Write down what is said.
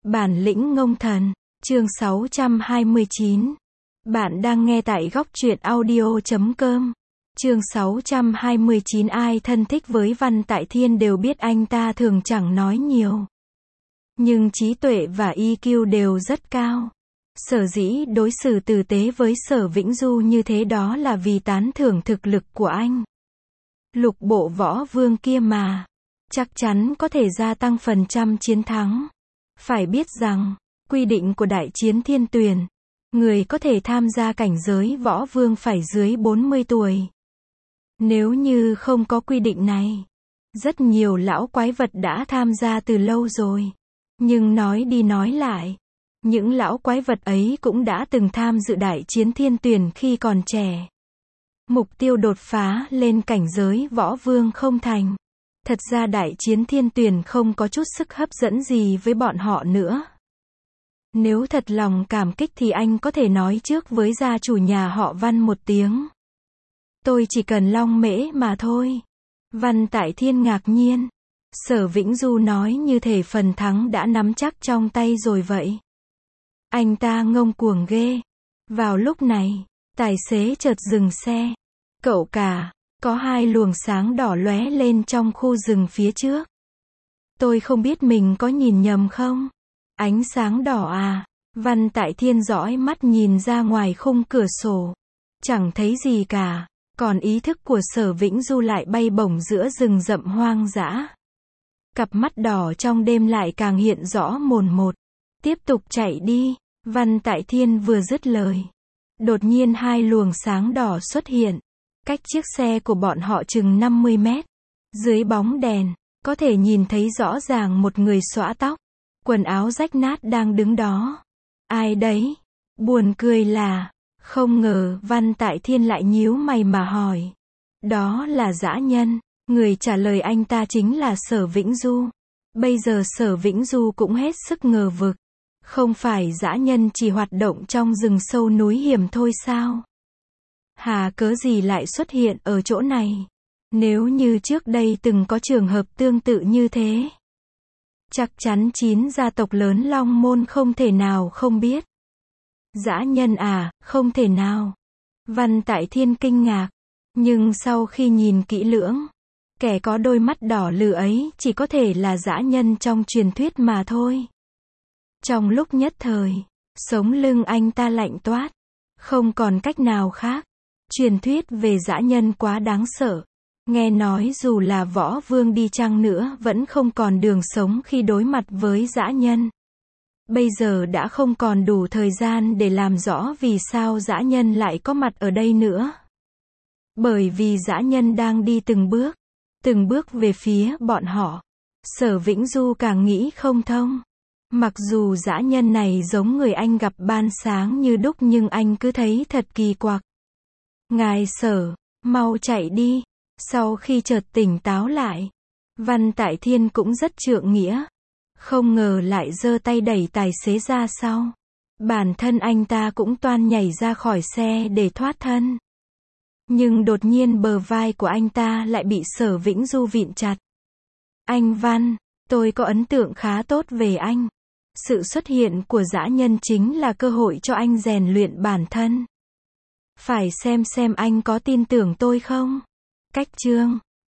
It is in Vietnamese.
Bản lĩnh ngông thần, chương 629. Bạn đang nghe tại góc truyện audio.com. Chương 629. Ai thân thích với Văn Tại Thiên đều biết anh ta thường chẳng nói nhiều, nhưng trí tuệ và EQ đều rất cao. Sở dĩ đối xử tử tế với Sở Vĩnh Du như thế đó là vì tán thưởng thực lực của anh. Lục bộ võ vương kia mà, chắc chắn có thể gia tăng phần trăm chiến thắng. Phải biết rằng, quy định của Đại Chiến Thiên Tuyển, người có thể tham gia cảnh giới võ vương phải dưới 40 tuổi. Nếu như không có quy định này, rất nhiều lão quái vật đã tham gia từ lâu rồi. Nhưng nói đi nói lại, những lão quái vật ấy cũng đã từng tham dự Đại Chiến Thiên Tuyển khi còn trẻ. Mục tiêu đột phá lên cảnh giới võ vương không thành. Thật ra Đại Chiến Thiên Tuyển không có chút sức hấp dẫn gì với bọn họ nữa. Nếu thật lòng cảm kích thì anh có thể nói trước với gia chủ nhà họ Văn một tiếng. Tôi chỉ cần long mễ mà thôi. Văn Tại Thiên ngạc nhiên. Sở Vĩnh Du nói như thể phần thắng đã nắm chắc trong tay rồi vậy. Anh ta ngông cuồng ghê. Vào lúc này, tài xế chợt dừng xe. Cậu cả, có hai luồng sáng đỏ lóe lên trong khu rừng phía trước. Tôi không biết mình có nhìn nhầm không? Ánh sáng đỏ à? Văn Tại Thiên dõi mắt nhìn ra ngoài khung cửa sổ. Chẳng thấy gì cả. Còn ý thức của Sở Vĩnh Du lại bay bổng giữa rừng rậm hoang dã. Cặp mắt đỏ trong đêm lại càng hiện rõ mồn một. Tiếp tục chạy đi. Văn Tại Thiên vừa dứt lời, đột nhiên hai luồng sáng đỏ xuất hiện. Cách chiếc xe của bọn họ chừng 50 mét. Dưới bóng đèn, có thể nhìn thấy rõ ràng một người xõa tóc, quần áo rách nát đang đứng đó. Ai đấy? Buồn cười là, không ngờ Văn Tại Thiên lại nhíu mày mà hỏi. Đó là dã nhân. Người trả lời anh ta chính là Sở Vĩnh Du. Bây giờ Sở Vĩnh Du cũng hết sức ngờ vực. Không phải dã nhân chỉ hoạt động trong rừng sâu núi hiểm thôi sao? Hà cớ gì lại xuất hiện ở chỗ này? Nếu như trước đây từng có trường hợp tương tự như thế, chắc chắn 9 gia tộc lớn Long Môn không thể nào không biết. Dã nhân à? Không thể nào. Văn Tại Thiên kinh ngạc. Nhưng sau khi nhìn kỹ lưỡng, kẻ có đôi mắt đỏ lừ ấy chỉ có thể là dã nhân trong truyền thuyết mà thôi. Trong lúc nhất thời, sống lưng anh ta lạnh toát. Không còn cách nào khác. Truyền thuyết về dã nhân quá đáng sợ. Nghe nói dù là võ vương đi chăng nữa vẫn không còn đường sống khi đối mặt với dã nhân. Bây giờ đã không còn đủ thời gian để làm rõ vì sao dã nhân lại có mặt ở đây nữa. Bởi vì dã nhân đang đi từng bước về phía bọn họ. Sở Vĩnh Du càng nghĩ không thông. Mặc dù dã nhân này giống người anh gặp ban sáng như đúc nhưng anh cứ thấy thật kỳ quặc. Ngài Sở, mau chạy đi. Sau khi chợt tỉnh táo lại, Văn Tại Thiên cũng rất trượng nghĩa. Không ngờ lại giơ tay đẩy tài xế ra sau. Bản thân anh ta cũng toan nhảy ra khỏi xe để thoát thân. Nhưng đột nhiên bờ vai của anh ta lại bị Sở Vĩnh Du vịn chặt. Anh Văn, tôi có ấn tượng khá tốt về anh. Sự xuất hiện của dã nhân chính là cơ hội cho anh rèn luyện bản thân. Phải xem anh có tin tưởng tôi không? Cách chương